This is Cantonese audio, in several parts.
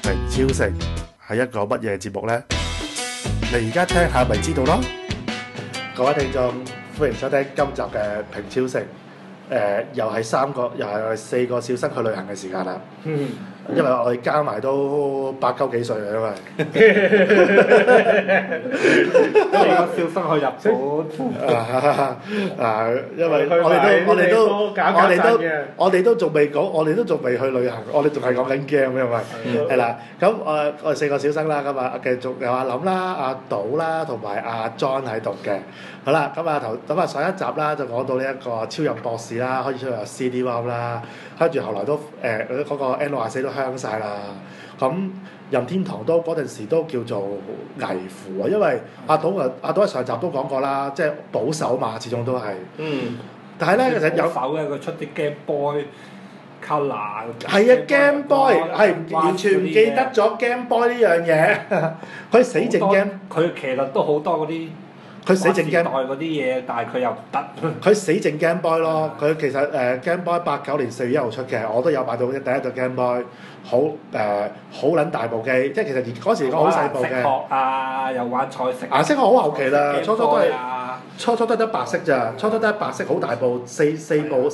平超城係一個乜嘢節目呢？你而家聽下咪知道咯。各位聽眾，歡迎收聽今集嘅平超城。又係4個小生去旅行嘅時間啦。因為我哋加埋都8、9幾歲啦，因為 4個小生去日本。 因為我哋都仲未講，我哋都仲未去旅行，我哋仲係講緊 game 因為係啦。咁我哋4個小生啦，咁啊繼續有阿林啦、阿賭啦同埋阿 John 喺度嘅。好啦，咁上一集啦就講到呢一個超任博士啦，開始出有 CD-ROM 啦，跟住後來都嗰個 N64 都香晒啦。咁任天堂都嗰陣時都叫做危乎啊，因為阿賭喺上集都講過啦，即係保守嘛，始終都係。但係咧其實有保守嘅，佢出啲 Game Boy Color。 係啊 ，Game Boy 係完全唔記得咗 Game Boy 呢樣嘢，佢死剩 Game。 佢其實都好多嗰啲。 佢死剩 Game 嗰啲嘢，但係佢又唔得。 佢死剩 Game Boy 咯，佢其實Game Boy 89年4月1號出嘅，我都有買到第一對 Game Boy， 好撚大部機，即係其實嗰時好細部嘅。 食殼啊，又玩菜食。 顏色好後期啦，初初都係得白色咋，初初都係白色好大部，四粒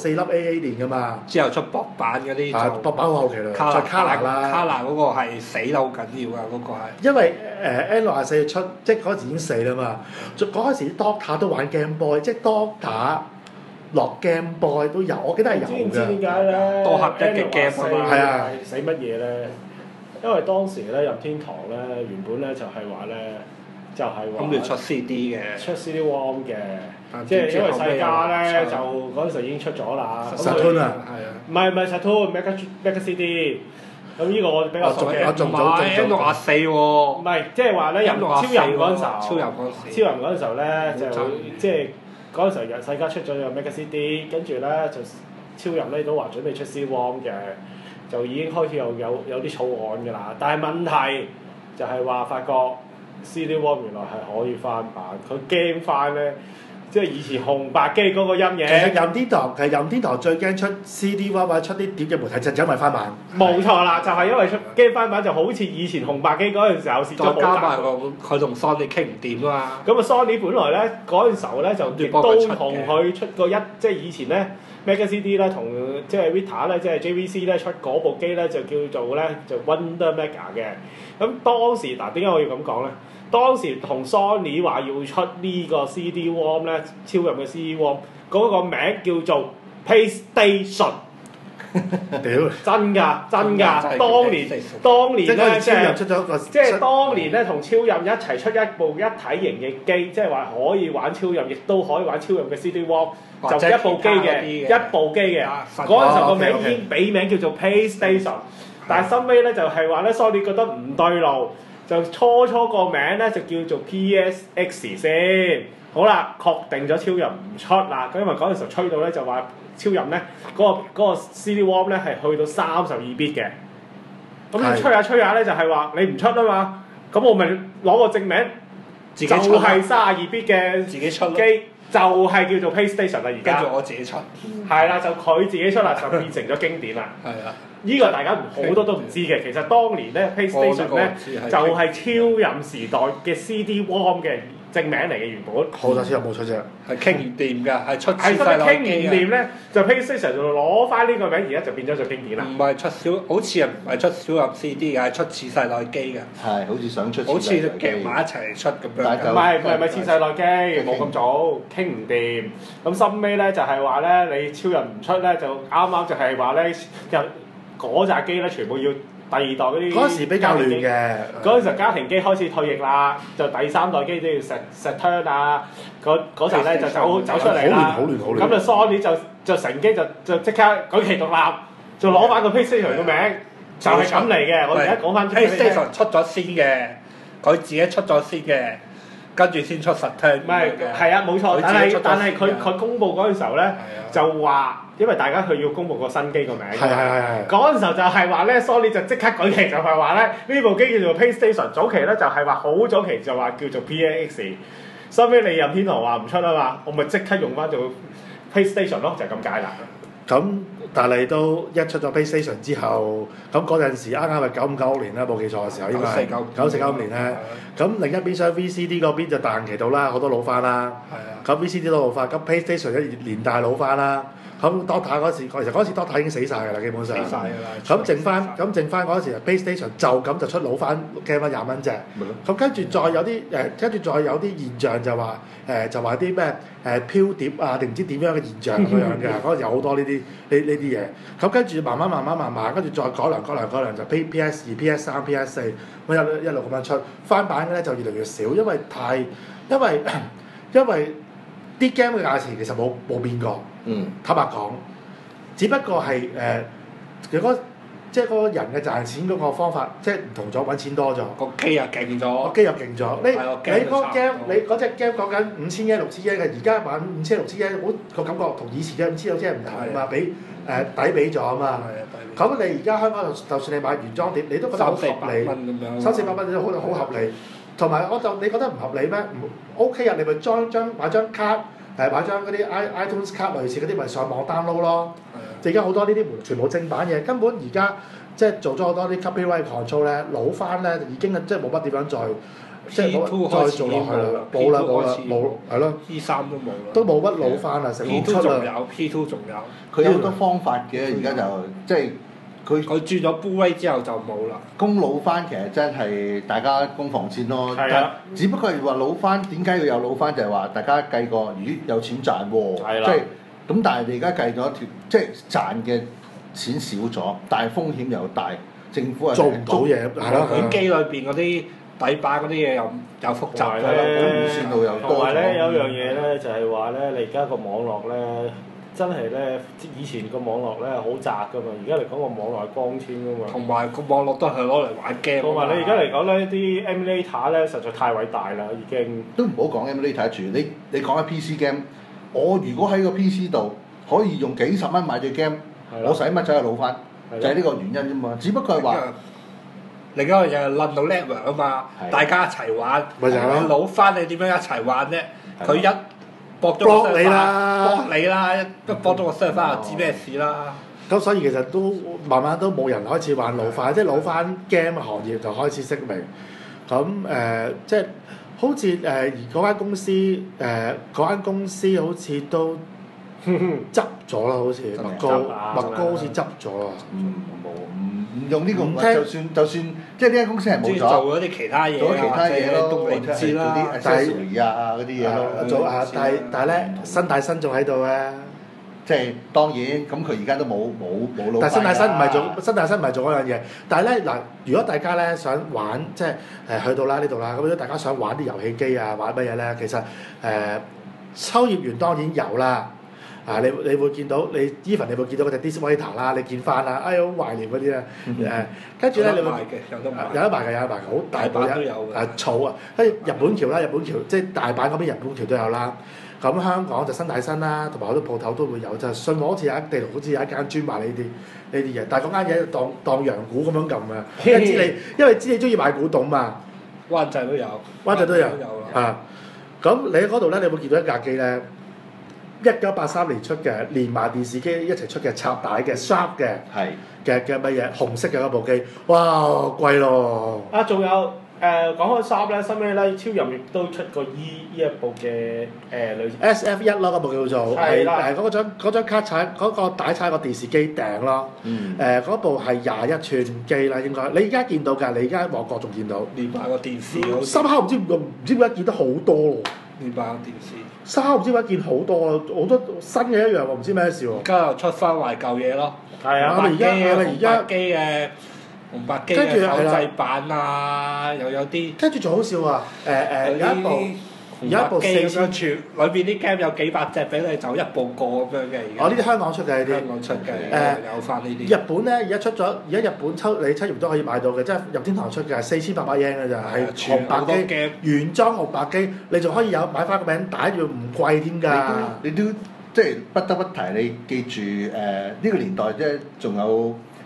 AA 連㗎嘛。 之後出薄版嗰啲薄版好後期啦，再卡拿啦。 卡拿嗰個係死得好緊要㗎，嗰個係。 因為N64出，即係嗰陣時已經死啦嘛。嗰陣時 Doctor 都玩 Game Boy， 即係 Doctor 落 Game Boy 都有，我記得係有嘅。 知唔知點解咧？ 多合一嘅 game 啊嘛。 係啊。 死乜嘢咧？因為當時咧任天堂咧原本咧就係話咧。就係話咁要出 CD 嘅， 出 CD-ROM 嘅，即係因為世嘉咧就嗰陣時已經出咗啦。 Saturn 啊， 係啊，唔係 Saturn，Mega CD。咁呢個我比較熟嘅。 唔係N64喎。 唔係，即係話咧，超人嗰陣時候， 超人嗰陣時候咧就即係嗰陣時候世嘉出咗個 Mega CD， 跟住咧就超人咧都話準備出 CD-ROM 嘅，就已經開始有啲草案㗎啦。但係問題就係話發覺。CD-ROM 原來係可以翻版，佢驚翻咧，即係以前紅白機嗰個陰影。其實任天堂最驚出 CD-ROM 或者出啲碟嘅媒體，就因為翻版。 冇錯啦，就係因為驚翻版，就好似以前紅白機嗰陣時候蝕咗好大。 再加埋佢同 Sony 傾唔掂啊嘛。 咁啊 Sony 本來咧嗰陣時候咧就亦都同佢出過即係以前咧 Mega CD 咧同即係 Vita 咧即係 JVC 咧出嗰部機咧就叫做咧就 Wonder Mega 嘅。咁當時點解我要咁講咧？當時同 Sony 話要出呢個 CD-ROM 咧，超任嘅 CD-ROM 嗰個名叫做 PlayStation。 屌！ 真㗎！當年咧即係出咗個，即係當年咧同超任一齊出一部一體型嘅機，即係話可以玩超任，亦都可以玩超任嘅 CD-ROM， 就一部機嘅。嗰陣時候個名已經俾名叫做 PlayStation， 但係後尾咧就係話咧 Sony 覺得唔對路。就初個名咧就叫做 PSX 先，好啦，確定咗超任唔出啦，因為嗰陣時候吹到咧就話超任咧嗰個 CD-ROM 咧係去到32bit 嘅，咁你吹下咧就係話你唔出啊嘛，咁我咪攞個正名，就係32bit 嘅自己出機，就係叫做 PlayStation 啦而家。 跟住我自己出。 係啦，就佢自己出啦，就變成咗經典啦。 係啊。 呢個大家好多都唔知嘅，其實當年咧 PlayStation 咧就係超任時代嘅 CD-ROM 嘅正名嚟嘅原本。 好多次有冇出啫？ 係傾唔掂㗎，係出係真係傾唔掂咧，就 PlayStation 就攞翻呢個名，而家就變咗做經典啦。 唔係好似唔係出小任 CD 嘅，係出次世代機㗎。 係，好似想出。 好似夾埋一齊出咁樣。 唔係次世代機，冇咁早，傾唔掂。咁收尾咧就係話咧，你超任唔出咧，就啱啱就係話咧就。嗰扎機咧，全部要第二代嗰啲。 嗰時比較亂嘅。 嗰陣時家庭機開始退役啦，就第3代機都要Saturn啊，嗰時咧就走出嚟啦。 好亂。 咁就 Sony 就乘機就即刻舉旗獨立，就攞翻個 PlayStation 個名，就係咁嚟嘅。我而家講翻 PlayStation 出咗先嘅，佢自己出咗先嘅，跟住先出 Saturn。 唔係，係啊，冇錯。但係佢公佈嗰陣時候咧，就話。因為大家佢要公佈個新機個名，嗰陣時候就係話咧 ，Sony 就即刻舉旗就係話咧，呢部機叫做 PlayStation。早期咧就係話好早期就話叫做 PAX， 收尾你任天堂話唔出啊嘛，我咪即刻用翻做 PlayStation 咯，就係咁解啦。 咁但係都一出咗 PlayStation 之後，咁嗰陣時啱啱係95、96年啦，冇記錯嘅時候應該係94、95年咧。咁另一邊廂 VCD 嗰邊就大行其道啦，好多老翻啦。 係啊。 咁 VCD 都老翻，咁 PlayStation 一連帶老翻啦。咁 Dota 嗰時，其實嗰時 Dota 已經死晒㗎啦，基本上。 死曬㗎啦。 咁剩翻嗰時 PlayStation 就咁就出老翻 game 20蚊隻。 咪咯。 咁跟住再有啲跟住再有啲現象就話啲咩飄碟啊定唔知點樣嘅現象咁樣嘅，嗰陣有好多呢啲嘢。咁跟住慢慢，跟住再改良就 PS2、PS3、PS4 咁一路咁樣出。翻版嘅咧就越嚟越少，因為啲 game 嘅價錢其實冇變過。坦白講，只不過係即係嗰個人嘅賺錢嗰個方法，即係唔同咗，揾錢多咗。 個機又勁咗。 個機又勁咗。你嗰隻 game 講緊5000yen、6000yen嘅，而家玩5000、6000yen，好個感覺同以前嘅5000、6000yen唔同啊嘛，比抵俾咗啊嘛。咁你而家香港就算你買原裝碟，你都覺得好合理。300-400蚊你都好合理。同埋你覺得唔合理咩？OK 啊，你咪買張卡。買張嗰啲 iTunes 卡類似嗰啲，咪上網 download 咯。而家好多呢啲全部正版嘢，根本而家即係做咗好多啲 copyright control 咧，老翻咧已經即係冇乜點樣再做落去啦，冇係咯。 P3都冇啦。 都冇乜老翻啦，成冇出啦。 P2 仲有。 佢有好多方法嘅，而家就即係。 佢轉咗 Blu-ray 之後就冇啦。 供老翻其實真係大家攻防戰咯。 係啊。 只不過係話老翻點解要有老翻？就係話大家計過，咦有錢賺喎。 係啦。 即係咁，但係你而家計咗條，即係賺嘅錢少咗，但係風險又大，政府係做唔到嘢。係咯。 軟機裏邊嗰啲底板嗰啲嘢又複雜啦，預算度又多。 同埋咧有樣嘢咧就係話咧，你而家個網絡咧。真係咧，以前個網絡咧好窄噶嘛，而家嚟講個網絡係光纖噶嘛。同埋個網絡都係攞嚟玩 game。同埋你而家嚟講咧，啲 emulator 咧實在太偉大啦，已經。都唔好講 emulator 住，你講下 PC game，我如果喺個 PC 度可以用幾十蚊買隻 game，我使乜走去老翻？就係呢個原因啫嘛。只不過係話， 另一個就係論到 network 啊嘛，大家一齊玩。咪就係咯。老翻你點樣一齊玩啫？佢一搏你啦，一搏咗個 server 就知咩事啦。 咁所以其實都慢慢都冇人開始玩老翻，即係老翻 game 行業就開始式微。咁即係好似而嗰間公司好似都執咗啦，好似麥高好似執咗啊。 唔用呢個，就算即係呢間公司係冇咗， 做嗰啲其他嘢咯， 都唔知啦。 做啲 accessory 啊嗰啲嘢咯。 但係咧，新大新仲喺度啊！ 即係當然，咁佢而家都冇老。 但係新大新唔係做嗰樣嘢。但係咧嗱，如果大家咧想玩，即係去到呢度啦，咁如果大家想玩啲遊戲機啊，玩乜嘢咧？其實秋葉原當然有啦。你會見到even 你會見到嗰隻 Disc Waiter 啦，你見翻啦，哎呀好懷念嗰啲啊，跟住咧你會有得賣嘅，好大把都有嘅，草啊，跟住日本橋即係大阪嗰邊日本橋都有啦。咁香港就新大新啦，同埋好多鋪頭都會有，就係信和好似有一地圖，好似有一間專賣呢啲嘢，但係嗰間嘢當洋股咁樣撳嘅，因為知你中意買古董嘛。 灣仔都有啊！咁你喺嗰度咧，你會見到一架機咧。1983年出嘅，連埋電視機一齊出嘅插帶嘅 Sharp 嘅乜嘢紅色嘅嗰部機，哇貴咯！ 啊，仲有講開 Sharp 咧，收尾咧超任亦都出過呢一部嘅類似 SF1咯，嗰部叫做係嗰張卡踩嗰個帶踩個電視機頂咯，嗰部係21寸機啦應該，你而家見到㗎，你而家喺網國仲見到。 連埋個電視。 深刻唔知點解見得好多喎。 連埋個電視。 沙唔知點解見好多啊，好多新嘅一樣喎，唔知咩事喎。 而家又出翻懷舊嘢咯。 係啊， 紅白機嘅紅白機嘅手製版啊，又有啲。 跟住仲好笑啊！有一部機咁樣全裏邊啲 game 有幾百隻俾你，就一部過咁樣嘅。 哦，呢啲香港出嘅呢啲。 香港出嘅。有翻呢啲。 日本咧而家出咗，而家日本你七月都可以買到嘅，即係任天堂出嘅係4800 yen 嘅咋，係紅白機原裝紅白機，你仲可以有買翻個名帶住唔貴添㗎。 你都即係不得不提，你記住呢個年代即係仲有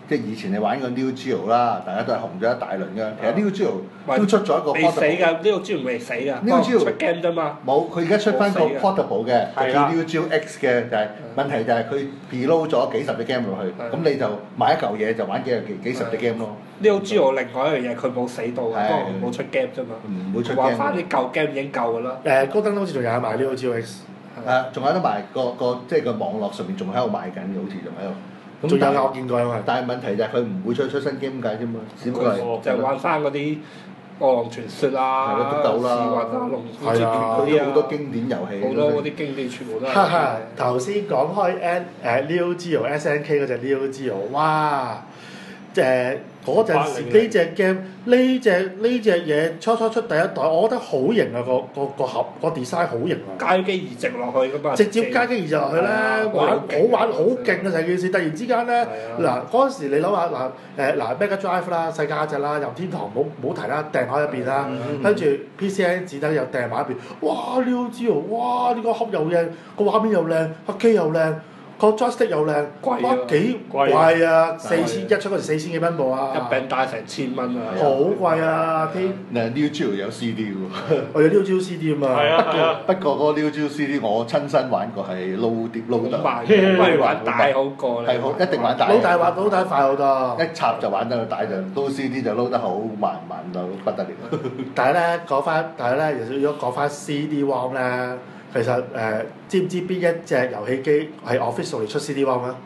即係以前你玩過 Neo Geo 啦，大家都係紅咗一大輪嘅。其實 Neo Geo 都出咗一個 portable 未死㗎，Neo Geo 未死㗎。 Neo Geo 出 game 啫嘛。 冇，佢而家出翻個 portable 嘅，就叫 Neo Geo X 嘅，就係問題就係佢 preload 咗幾十隻 game 落去，咁你就買一嚿嘢就玩幾十隻 game 咯。 Neo Geo 另外一樣嘢，佢冇死到，不過冇出 game 啫嘛。 唔會出 game。 玩翻啲舊 game 已經夠㗎啦。 高登好似仲有賣 Neo Geo X。 仲有得賣個即係個網絡上面仲喺度賣緊嘅，好似仲喺度。 仲有我見過啊嘛。 但係問題就係佢唔會出新 game 解啫嘛，只不過係就係玩翻嗰啲《餓狼傳說》啊， 係咯都夠啦， 係啊， 佢都好多經典遊戲， 好多嗰啲經典全部都係。 哈哈，頭先講開Neo Geo SNK 嗰隻 Neo Geo，哇！嗰陣時呢隻 game 呢隻嘢初出第一代，我覺得好型啊！個盒個 design 好型啊！ 街機移植落去㗎嘛， 直接街機移植落去咧，玩好勁啊！成件事突然之間咧，嗱嗰陣時你諗下嗱Mega Drive 啦，世界嗰隻啦，任天堂冇提啦，掟喺一邊啦，跟住 PCN 子彈又掟埋一邊，哇！Neo Geo，哇！呢個盒又靚，個畫面又靚，個機又靚。個 joystick 又靚，哇幾貴啊！4000一出嗰時4000幾蚊部啊！ 一餅帶成1000蚊啊！ 好貴啊！添嗱 Neo Geo 有 CD 喎， 我有 Neo Geo CD 啊嘛。 係啊不過嗰個 Neo Geo CD 我親身玩過係撈碟撈得， 不如玩大好過咧。 係好一定玩大。 撈大快好多。 一插就玩得大就撈 CD 就撈得好慢到不得了。 但係咧如果講翻 CD-ROM 咧。其實知唔知邊一隻遊戲機係 officially 出 CD-ROM 啊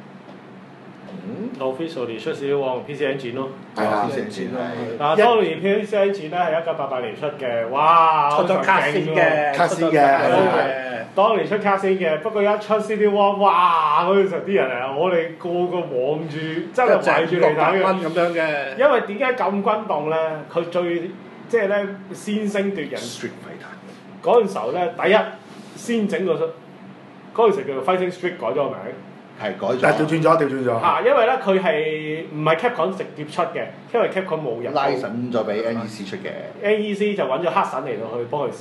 ？officially 出 CD-ROM PC Engine 咯。 係啊 ，PC Engine 嗱，當年 PC Engine 咧係1988年出嘅，哇！ 出咗卡先嘅， 卡先嘅。 當年出卡先嘅，不過一出 CD-ROM，哇！嗰陣時啲人啊，我哋個個望住，真係圍住嚟睇嘅。咁樣嘅。 因為點解咁轟動咧？佢最即係咧先聲奪人。嗰陣時候咧，第一先整個嗰陣時叫做 Fighting Street 改咗個名， 係改咗， 調轉咗。 嚇，因為咧佢係唔係 Capcom 直接出嘅，因為 Capcom 冇入。 拉神再俾 NEC 出嘅。 NEC 就揾咗黑神嚟到去幫佢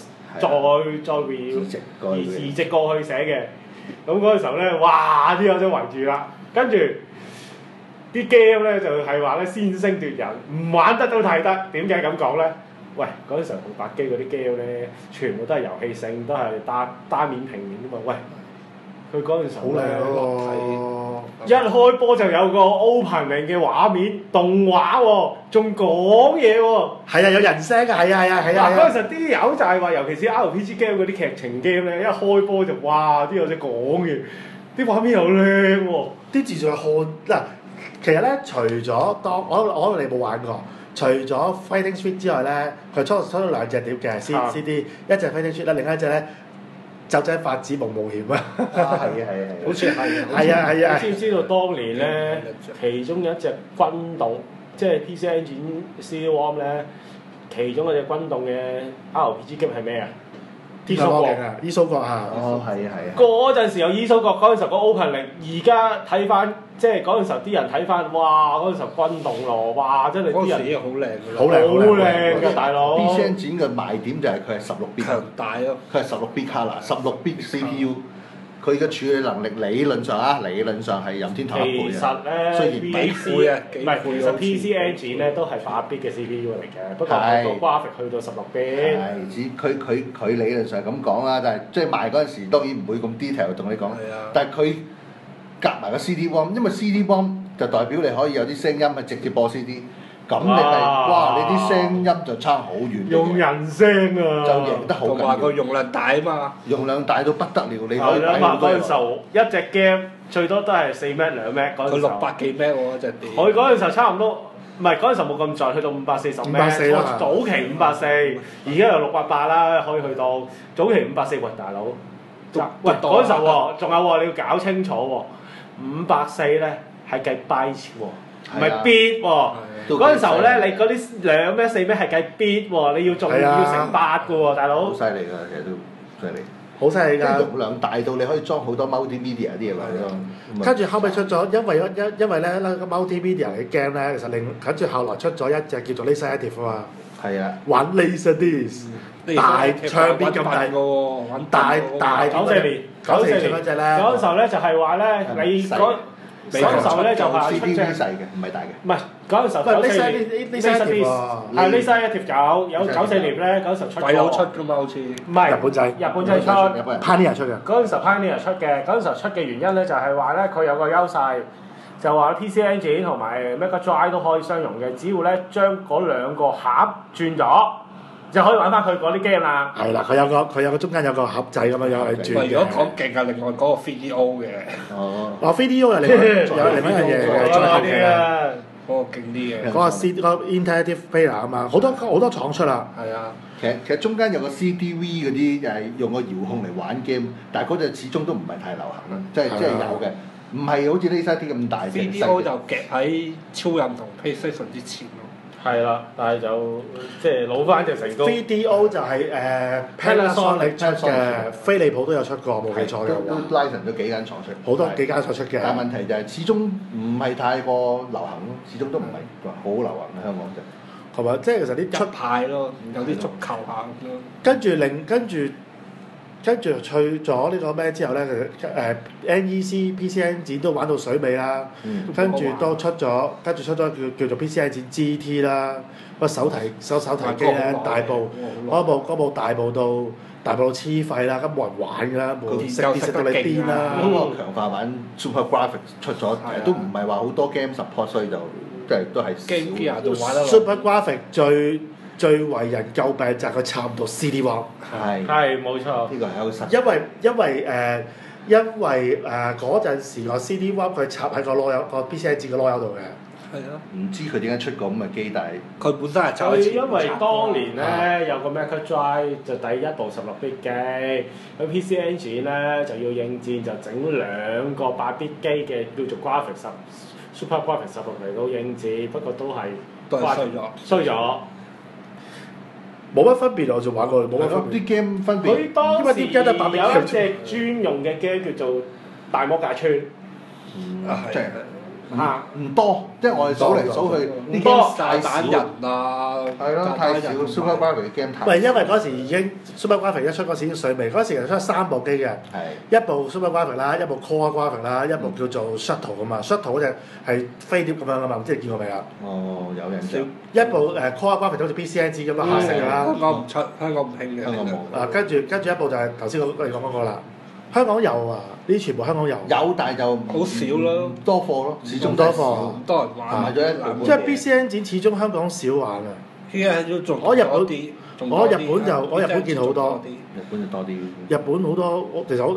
再移植過去寫嘅。咁嗰陣時候咧，哇！啲友仔圍住啦，跟住啲 game 咧就係話咧先聲奪人，唔玩得都睇得。點解咁講咧？喂，嗰陣時候紅白機嗰啲 game 咧，全部都係遊戲性，都係單面平面㗎嘛。喂，佢嗰陣時好靚喎，一開波就有個 opening 嘅畫面動畫喎，仲講嘢喎。 係啊，有人聲㗎，係啊。 嗰陣時啲友就係話，尤其是 RPG game 嗰啲劇情 game 咧，一開波就哇啲友仔講嘢，啲畫面又靚喎， 啲字仲係看嗱。其實咧，除咗我你冇玩過。除咗 Fighting Street 之外咧，佢出咗兩隻碟嘅 CD，一隻 Fighting Street 啦，另一隻咧就仔發展夢冒險啊！ 係， 好似係。 係啊！ 知唔知道當年咧，其中有一隻軍動，即係 PC Engine CD-ROM 咧，其中一隻軍動嘅 RPG game 係咩啊？伊蘇國啊！ 哦，係啊！ 嗰陣時有伊蘇國，嗰陣時候個 opening，而家睇翻，即係嗰陣時候啲人睇翻，哇！嗰陣時候軍動咯，哇！真係啲人已經好靚㗎啦， 好靚㗎大佬。 PC Engine嘅賣點就係佢係16bit， 強大咯， 佢係16bit color，16bit CPU。佢嘅處理能力理論上係任天堂一倍嘅， 雖然幾倍啊，唔係其實 PC Engine 咧都係8bit嘅 CPU 嚟嘅，不過個 graphic 去到16bit。 係，只佢理論上咁講啦，但係即係賣嗰陣時當然唔會咁 detail 同你講，但係佢夾埋個 CD-ROM，因為 CD-ROM 就代表你可以有啲聲音係直接播 CD。咁你你啲聲音就差好遠。 用人聲啊！ 就贏得好緊要。 同埋個容量大啊嘛。 容量大到不得了，你可以睇好多。嗰陣時候一隻 game 最多都係4 Mbps 2 Mbps 嗰陣時候。 佢600幾 Mbps 喎，隻碟。 佢嗰陣時候差唔多，唔係嗰陣時候冇咁盡，去到540 Mbps。早期540，而家又688啦，可以去到早期540。喂，大佬，喂嗰陣時候喎，仲有喎，你要搞清楚喎，540咧係計 byte 喎。唔係 bit 喎，嗰陣時候咧，你嗰啲2 Mbps 4 Mbps係計 bit 喎，你要仲要乘8嘅喎，大佬。 好犀利㗎，其實都犀利。 好犀利㗎！ 即係容量大到你可以裝好多 multimedia 啲嘢落去咯。 跟住後尾出咗，因為咧 multimedia 嘅 game 咧，其實跟住後來出咗一隻叫做 Laseractive 啊嘛。 係啊。 玩 Laserdisc，大唱片咁大大94年嗰隻咧。嗰陣時候咧就係話咧，你嗰陣時候咧就係出 CD 隻細嘅，唔係大嘅。 唔係嗰陣時候94年係 Laser 有94年咧嗰陣時候出過。 鬼佬出㗎嘛好似。 唔係日本仔出 Pioneer 出嘅。 嗰陣時候 Pioneer 出嘅，嗰陣時候出嘅原因咧就係話咧佢有個優勢，就話 PC Engine 同埋 Mega Drive 都可以相容嘅，只要咧將嗰兩個盒轉咗。就可以玩翻佢嗰啲 game 啦。 係啦，佢有個中間有個盒仔咁樣去轉嘅。 如果講勁啊，另外嗰個 3DO 嘅。 哦。3DO 係另外一樣嘢嘅，再後嘅。 嗰個勁啲嘅。 嗰個 Interactive Player 啊嘛，好多廠出啦。 係啊。 其實中間有個 CDV 嗰啲係用個遙控嚟玩 game，但係嗰隻始終都唔係太流行啦，即係有嘅，唔係好似呢啲咁大嘅。 3DO 就夾喺超任同 PlayStation 之前咯。 係啦，但係就即係攞翻隻成功。 3DO 就係Panasonic 出嘅，飛利浦都有出過，冇記錯嘅話。 都 license 咗幾間廠出。 好多幾間廠出嘅。 但係問題就係始終唔係太過流行咯，始終都唔係話好流行喺香港就。 同埋即係其實啲出派咯，有啲足球下咁咯。 跟住去咗呢個咩之後咧，NEC PC Engine 都玩到水尾啦。跟住都出咗叫做 PC Engine GT 啦，個手提機咧大部嗰部大部到黐廢啦，咁冇人玩㗎啦，冇食到你癲啦。 嗰個強化版 Super Graphics 出咗，都唔係話好多 game support，所以就即係都係 Game Gear 都玩得落。 Super Graphics 最為人詬病就係佢插唔到 CD-ROM。 係冇錯。 呢個係一個實。 因為嗰陣時個 CD-ROM 佢插喺個攞個 PC Engine 個攞度嘅。 係啊。 唔知佢點解出個咁嘅機，但係佢本身係走喺前。 因為當年咧有個 Mega Drive 就第一部16bit 機，佢 PC Engine 咧就要應戰就整兩個8bit 機嘅叫做 Graphics Super Graphics 16嚟到應戰，不過都係衰咗。 冇乜分別，我就玩過，冇乜分別。 啲 game 分別。 佢當時有一隻專用嘅 game 叫做大魔界村。 即係唔多，即係我哋數嚟數去啲 game 太少人啊。係咯，太少 Super Graphics 嘅 game 太少。 唔係因為嗰時已經 Super Graphics 一出嗰時已經水尾，嗰時其實出3部機嘅。一部 Super Graphics 啦，一部 Core Graphics 啦，一部叫做 Shuttle 㗎嘛。Shuttle 嗰隻係飛碟咁樣㗎嘛，唔知你見過未啊？ 哦，有印象。 一部Core Graphics 好似 PC Engine 咁樣黑色㗎啦。 香港唔出，香港唔興嘅。 香港冇。 跟住一部就係頭先我哋講嗰個啦。香港有啊，呢啲全部香港有。 有，但係就好少咯， 多貨咯，始終多貨， 唔多人玩。 買咗一兩部。 即係 PC Engine 始終香港少玩啊。 依家要做我日本見好多。 日本就多啲。 日本好多，其實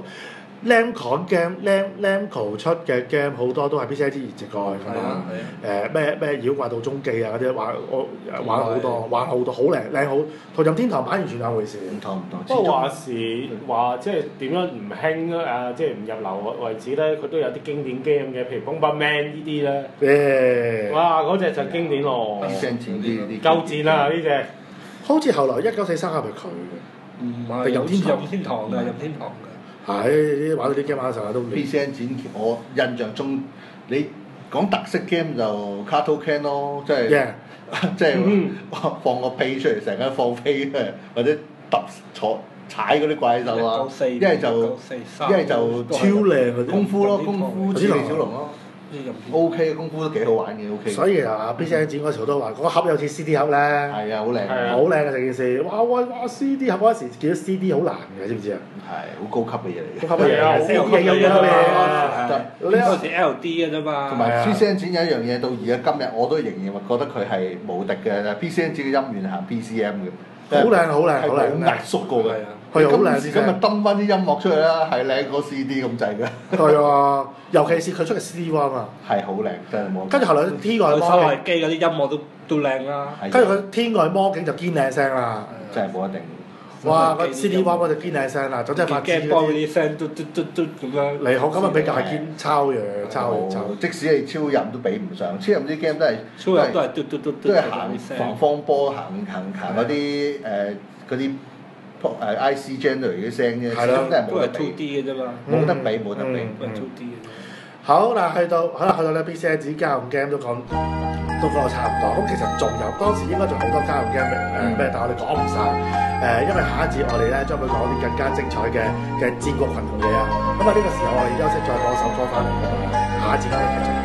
Namco game，Namco 出嘅 game 好多都係 PC Engine 移植過去㗎嘛。咩妖怪道中記啊嗰啲玩好多，好靚好，同任天堂版完全兩回事。 唔同。 不過話即係點樣唔興啊？即係唔入流為止咧，佢都有啲經典 game 嘅，譬如 Bomberman 呢啲咧。哇！嗰隻就經典咯。夠戰啦呢隻。 好似後來1943係咪佢嘅？ 唔係，任天堂嘅。 係啲玩到啲 game 玩嘅時候都。 PC Engine我印象中，你講特色 game 就 Carto Can 咯，即係放個屁出嚟，成間放屁嘅，或者踩嗰啲怪獸啊，一係就超靚嗰啲功夫咯，功夫似李小龍咯。O.K. 嘅功夫都幾好玩嘅 O.K. 所以啊，PC Engine嗰時好多話，嗰個盒有似 CD 盒咧， 係啊，好靚， 好靚嘅成件事。哇 CD 盒嗰時見到 CD 好難嘅，知唔知啊？ 係好高級嘅嘢嚟嘅。 高級嘅嘢啊！CD 有嘢啊！你嗰時 L.D. 嘅啫嘛。 同埋 PC Engine 有一樣嘢，到而家今日我都仍然覺得佢係無敵嘅。PC Engine 嘅音源行 PCM 嘅。 好靚， 係冇壓縮過嘅。 係好靚， 今日登翻啲音樂出嚟啦，係靚過 CD 咁滯嘅。 係啊，尤其是佢出嘅 CD-ROM 啊， 係好靚，真係冇。 跟住後來天外魔境， 收音機嗰啲音樂都靚啦。 跟住佢天外魔境就堅靚聲啦， 真係冇一定。 哇！個 CD-ROM 嗰隻堅靚聲啦，總之係發驚波嗰啲聲嘟咁樣。 嚟好咁啊，比較堅抄嘢，抄。 即使你超任都比唔上，超任啲 game 都係超任都係嘟都係行防方波行嗰啲嗰啲IC generate 嘅聲啫，始終都係冇得比。 2D 嘅啫嘛， 冇得比，冇得比， 都係 2D 嘅。 好嗱，去到咧 PC Engine 家用 game 都講到差唔多。咁其實仲有當時應該仲好多家用 game 咩，但係我哋講唔晒。因為下一節我哋咧將會講啲更加精彩嘅戰國群雄嘢啊。咁啊呢個時候我哋休息再播首歌翻嚟。 下一節翻嚟繼續。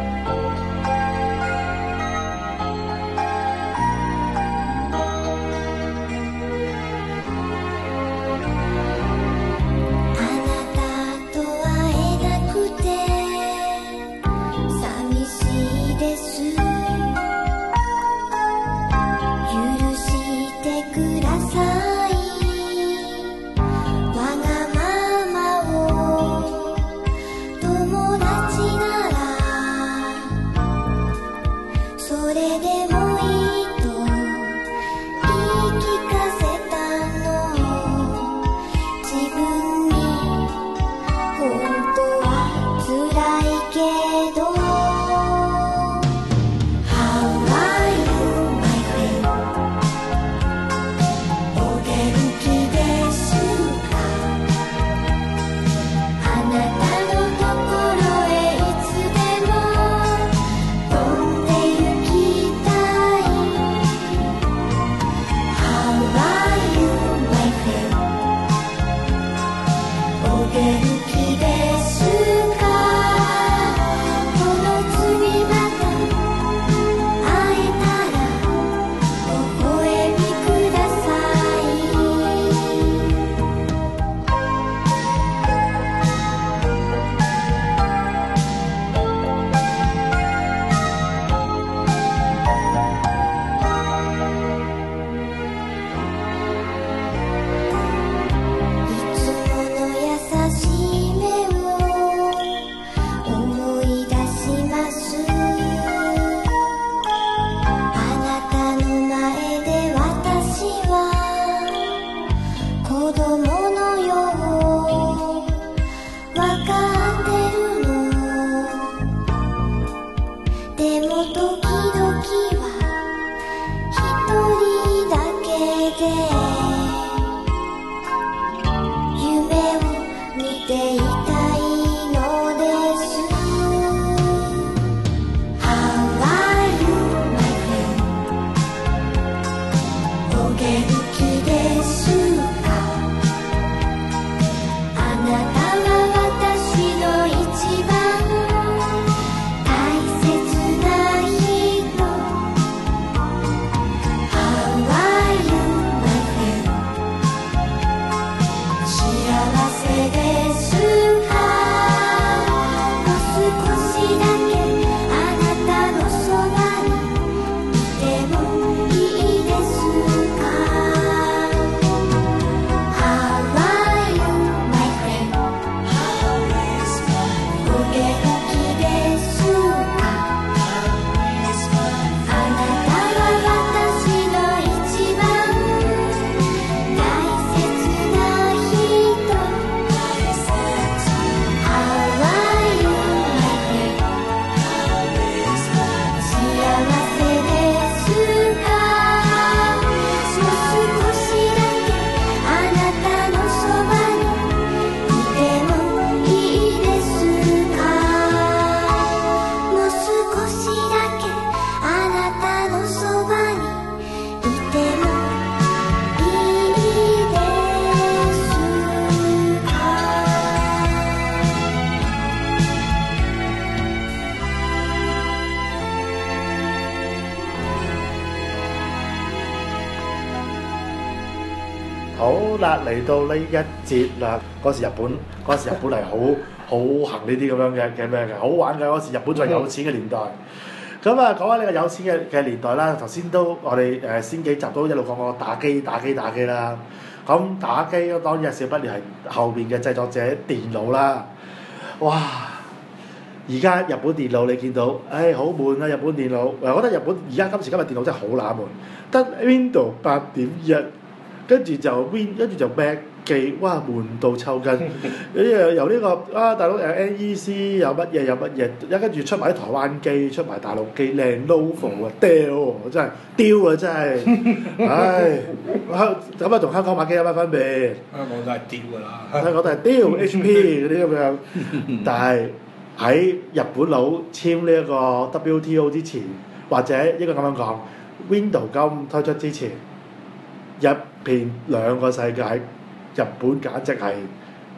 好啦，嚟到呢一節啦，嗰時日本係好行呢啲咁樣嘅咩嘅，好玩嘅。嗰時日本仲係有錢嘅年代。咁啊，講緊呢個有錢嘅年代啦，頭先都我哋先幾集都一路講過打機啦。咁打機當然係少不了係後邊嘅製作者電腦啦。哇！而家日本電腦你見到，好悶啊！日本電腦，我覺得日本而家今時今日電腦真係好冷門，得 Windows 8.1。跟住就 Mac 記，哇悶到抽筋！由呢個大佬NEC 有乜嘢，跟住出埋啲台灣機，出埋大陸機，靚 Lenovo 啊，真係丟啊真係，唉！咁啊同香港買機有乜分別？ 香港都係丟㗎啦， 香港都係丟 HP 嗰啲咁樣，但係喺日本佬簽呢一個 WTO 之前，或者應該咁樣講 ，Windows 9推出之前。一片兩個世界，日本簡直係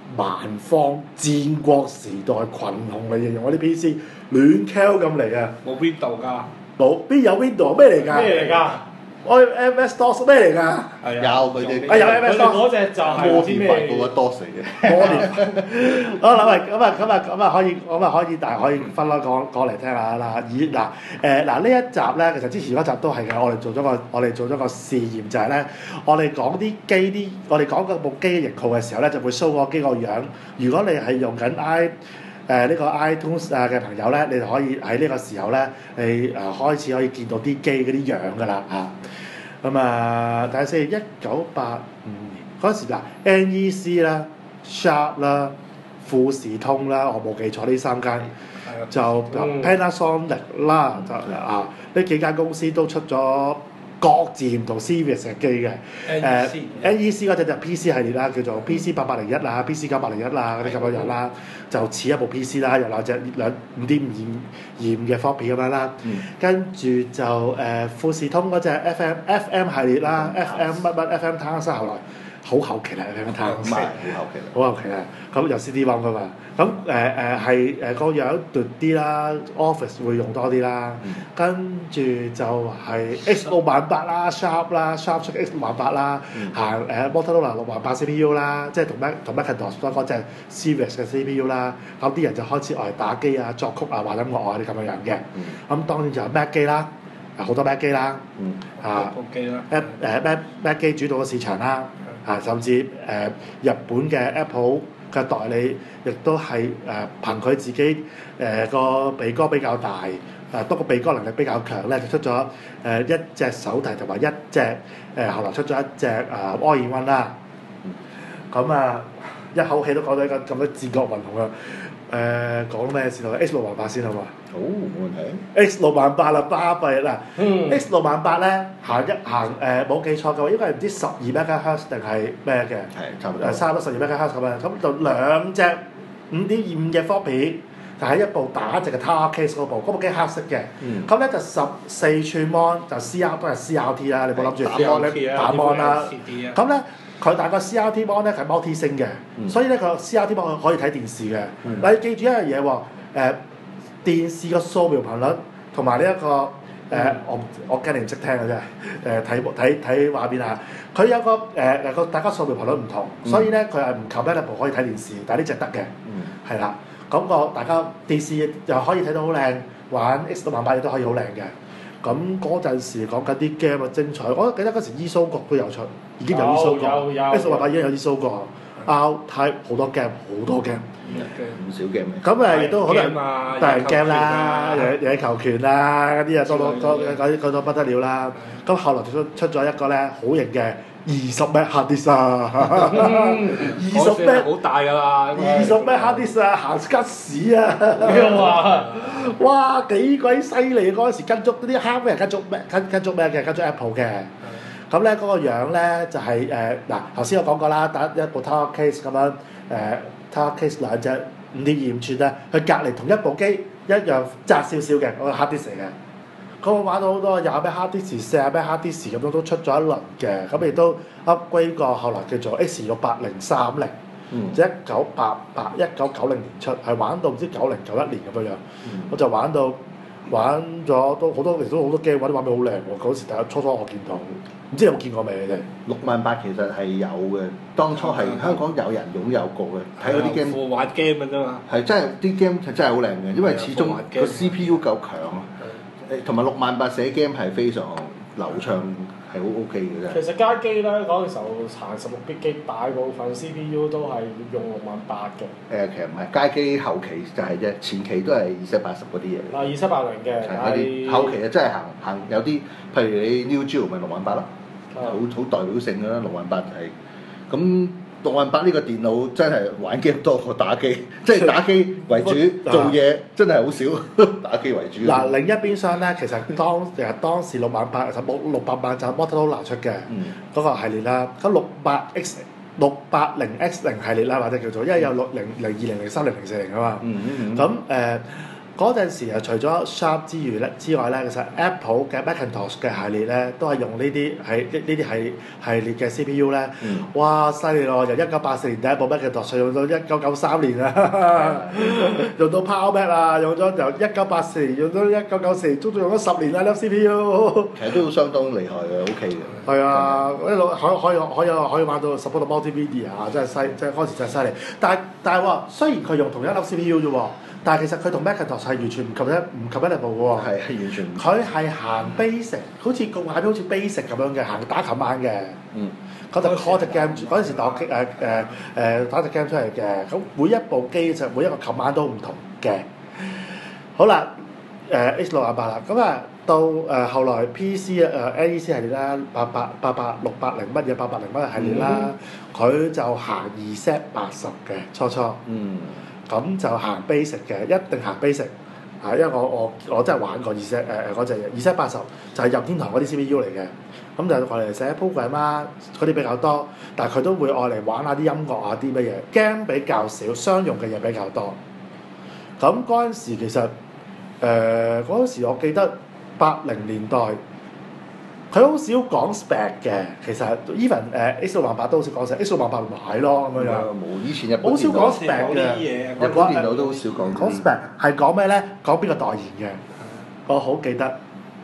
蠻荒戰國時代群雄嚟形容嗰啲 PC 亂 Q 咁嚟啊！ 冇 Window 㗎， 冇邊有 Window 咩嚟㗎？ 咩嚟㗎？ 我 MS DOS 咩嚟㗎？ 係有佢哋， 有 MS 嗰隻就係摩唔知咩電費嗰個 DOS 嚟嘅。 多年，好咁啊可以，但係可以分開講嚟聽下啦。呢一集咧，其實之前嗰集都係嘅。我哋做咗個試驗，就係咧，我哋講啲機我哋講嗰部機嘅型號嘅時候咧，就會 show 個機個樣。如果你係用緊呢個 iTunes 嘅朋友咧，你就可以喺呢個時候咧，你開始可以見到啲機嗰啲樣㗎啦嚇。咁睇下先，1985年嗰陣時嗱 ，NEC 啦、Sharp 啦、富士通啦，我冇記錯呢三間，就 Panasonic 啦，就呢幾間公司都出咗各自唔同 series 嘅機嘅。NEC 嗰隻就 PC 系列啦，叫做 PC8801啊、PC9801啊嗰啲咁樣啦，就似一部 PC 啦，有5.5嘅 floppy 咁樣啦。跟住就富士通嗰隻 FM 系列啦，FM FM Town 後來好後期啦，FM Town 好後期啦。咁有 CD-ROM 噶嘛？咁係個樣奪啲啦 ，Office 會用多啲啦。跟住就係 X68000啦 ，Sharp 啦 ，Sharp 出 X68000啦，行Motorola 68000 CPU 啦，即係同 Macintosh 嗰隻 series 嘅 CPU 啦。咁啲人就開始嚟打機啊、作曲啊、玩音樂啊啲咁樣嘅。咁當然就有 Mac 機啦，好多 Mac 機啦， 機啦 ，Mac 機主導個市場啦，甚至日本嘅 Apple 嘅代理亦都係憑佢自己個鼻哥比較大，多個鼻哥能力比較強咧，就出咗一隻手提同埋一隻後來出咗一隻All-in-One 啦。咁一口氣都講到咁多戰國雲雄啊！講咩先啊 ？X68000先好嘛？ 好冇問題。 X68000啦，巴閉啦！X68000咧行冇記錯嘅話，應該係唔知12 MHz 定係咩嘅？ 係差唔多。 差唔多12 MHz 咁樣，咁就兩隻5.25嘅 floppy，就喺一部打直嘅 Tower Case 嗰部機黑色嘅。咁咧就14寸 mon 就 CR 都係 CRT 啦，你冇諗住打 mon 啦。咁咧。佢大個 CRT mon 咧係 multi 星嘅，所以咧個 CRT mon 可以睇電視嘅。你記住一樣嘢喎，電視個掃描頻率同埋呢一個我驚你唔識聽嘅啫，睇畫面啊！佢有個大家掃描頻率唔同，所以咧佢係唔 compatible 可以睇電視，但係呢隻得嘅，係啦。咁大家電視又可以睇到好靚，玩 X68000亦都可以好靚嘅。咁嗰陣時講緊啲 game 精彩，我記得嗰時 E-Show 國都有出，已經有 E-Show 國，X68000已經有 E-Show 國 ，R-Type 好多 game， 唔少 game。 咁亦都可能大人 game 啦，野球拳啦，嗰啲多到不得了啦。咁後來出咗一個咧好型嘅20 M hard disk 啊，20 M 好大㗎啦 ，20 M hard disk 啊，行吉士啊，哇幾鬼犀利！嗰陣時跟足啲 hardware 跟足咩嘅？跟足 Apple 嘅。咁咧嗰個樣咧就係頭先我講過啦，打一部 Tower Case 咁樣Tower Case 兩隻5.25寸咧，佢隔離同一部機一樣窄少少嘅嗰個 hard disk 嚟嘅。咁我玩到好多20 M hard disk、40 M hard disk 咁都出咗一輪嘅，咁亦都 upgrade 過後來叫做 X68030，即係1990年出，係玩到唔知90、91年咁樣樣，我就玩咗都好多，其實都好多 game 玩到好靚喎。嗰時初我見到，唔知有冇見過未你哋 ？68000其實係有嘅，當初係香港有人擁有過嘅，睇嗰啲 game。 玩 game 嘅啫嘛。 係真係啲 game 係真係好靚嘅，因為始終個 CPU 夠強啊。同埋68000寫 game 係非常流暢，係好 OK 嘅啫。 其實街機咧嗰陣時候行16bit機，大部分 CPU 都係用68000嘅。 其實唔係街機後期就係啫，前期都係2780嗰啲嘢。 2780嘅， 係後期啊真係行有啲，譬如你 New Geo 咪68000咯，好代表性嘅啦，68000係咁。68000呢個電腦真係玩 game 多過打機，即係打機為主，做嘢真係好少打機為主。 另一邊廂咧，其實當時68000就68000就 Motorola 出嘅嗰個系列啦，咁680X0系列啦，或者叫做因為有60、020、030、040啊嘛。咁嗰陣時啊，除咗 Sharp 之外咧，其實 Apple 嘅 Macintosh 嘅系列咧，都係用呢啲系列嘅 CPU 咧。哇！犀利咯！由1984年第一部 Macintosh 用到1993年啊，用到 Power Mac 啊，用咗由1984年用到1994年，足足用咗10年啦粒 CPU。 其實都相當厲害嘅 ，OK 嘅。 係啊，一路可以玩到 support 到 multimedia 啊，真係即係嗰時真係犀利。但係喎，雖然佢用同一粒 CPU 啫喎。但係其實佢同 Macintosh 係完全唔及一level嘅喎。 係完全唔。 佢係行 basic，好似個畫面好似 basic 咁樣嘅，行打 command 嘅。嗰就 call 隻 game，嗰陣時打隻 game 出嚟嘅。咁每一部機就每一個 command 都唔同嘅。好啦，X688啦，咁啊到後來 PC NEC 系列啦，680乜嘢880乜嘢系列啦，佢就行2Z80嘅初。咁就行 basic 嘅，一定行 basic，因為我真係玩過嗰隻嘢，2Z80就係任天堂嗰啲 CPU 嚟嘅，咁就我嚟寫 program 啦，嗰啲比較多，但係佢都會愛嚟玩下啲音樂啊啲乜嘢 game 比較少，商用嘅嘢比較多。咁嗰陣時其實嗰陣時我記得80年代。佢好少講 spec 嘅，其實 even X688都好少講 spec，X688 買咯咁樣樣。 冇以前日本好少講 spec 嘅， 日本電腦都好少講。 講 spec 係講咩咧？講邊個代言嘅？我好記得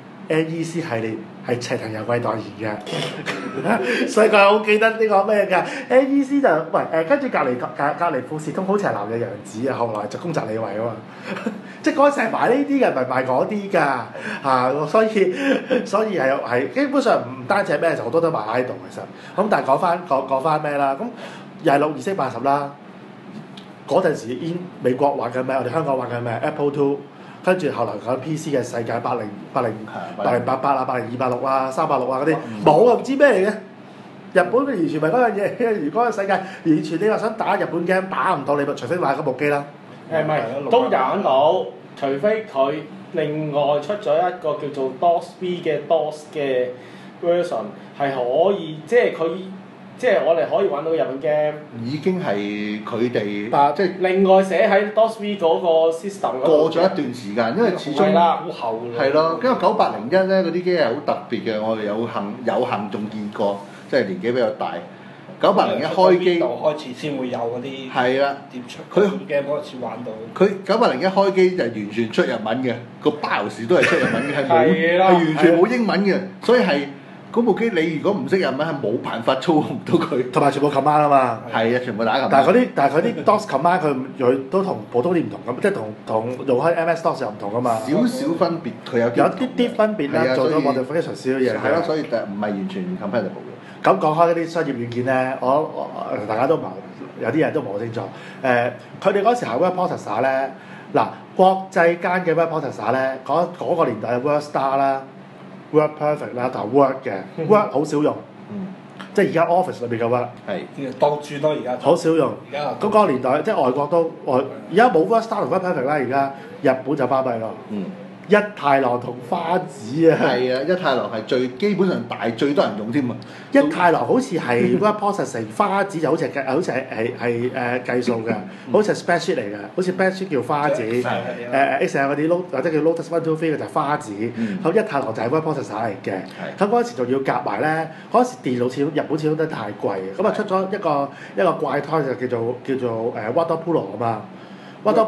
NEC 系列係齊藤由貴代言嘅，所以佢好記得呢個咩㗎 ？NEC 就喂跟住隔離富士通好似係南野洋子啊，後來就宮澤理惠啊嘛。即係嗰陣時係買呢啲嘅，唔係買嗰啲㗎所以係基本上唔單止係咩，就好多都買喺度其實。咁但係講翻咩啦？咁又係2Z80啦。嗰陣時美國玩緊咩？我哋香港玩緊咩 ？Apple II， 跟住後來講 PC 嘅世界8088啊、80286啊、386啊嗰啲冇啊，唔知咩嚟嘅。日本完全唔係嗰樣嘢，如果個世界完全你話想打日本 game 打唔到你，除非買嗰部機啦。 唔係都玩到，除非佢另外出咗一個叫做 DOS-B 嘅 DOS 嘅 version 係可以，即係我哋可以玩到日本 game。 已經係佢哋即係另外寫喺 DOS-B 嗰個 system 嗰度。 過咗一段時間，因為始終好後㗎。 係咯，因為9801咧嗰啲機係好特別嘅，我哋有幸仲見過，即係年紀比較大。9801開機開始先會有嗰啲係啦， 碟出佢嘅嗰次玩到。 佢9801開機就完全出日文嘅，個 BIOS 都係出日文嘅，係完全冇英文嘅，所以係嗰部機你如果唔識日文係冇辦法操控到佢。 同埋全部 command 啊嘛。係啊， 全部打 command。 但係佢啲 DOS command 佢都同普通啲唔同咁，即係同用開 MS DOS 又唔同噶嘛。 少少分別，佢有啲分別啦，做咗我哋非常少嘅嘢。 係咯，所以唔係完全 compatible 嘅。 咁講開嗰啲商業軟件咧，我大家都唔係有啲人都唔係好清楚。佢哋嗰時候 web processor 咧，嗱國際間嘅 web processor 咧，嗰個年代係 WordStar 啦、Word Perfect 啦，同 Word 嘅 Word 好少用。即係而家 Office 裏邊嘅 Word 係倒轉咯，而家好少用。咁嗰個年代即係外國都而家冇 WordStar 同 Word Perfect 啦，而家日本就巴閉咯。一太郎同花子啊！ 係啊，一太郎係基本上最多人用添啊！ 一太郎好似係 word processing， 花子就好似係計數嘅，好似係 spreadsheet 嚟嘅，好似 spreadsheet 叫花子，Excel 嗰啲或者叫 Lotus 1 2 3嘅就係花子，咁一太郎就係 word processor 嚟嘅。咁嗰陣時仲要夾埋咧，嗰陣時電腦日本始終都太貴，咁啊出咗一個怪胎就叫做Water Polo 啊嘛。Water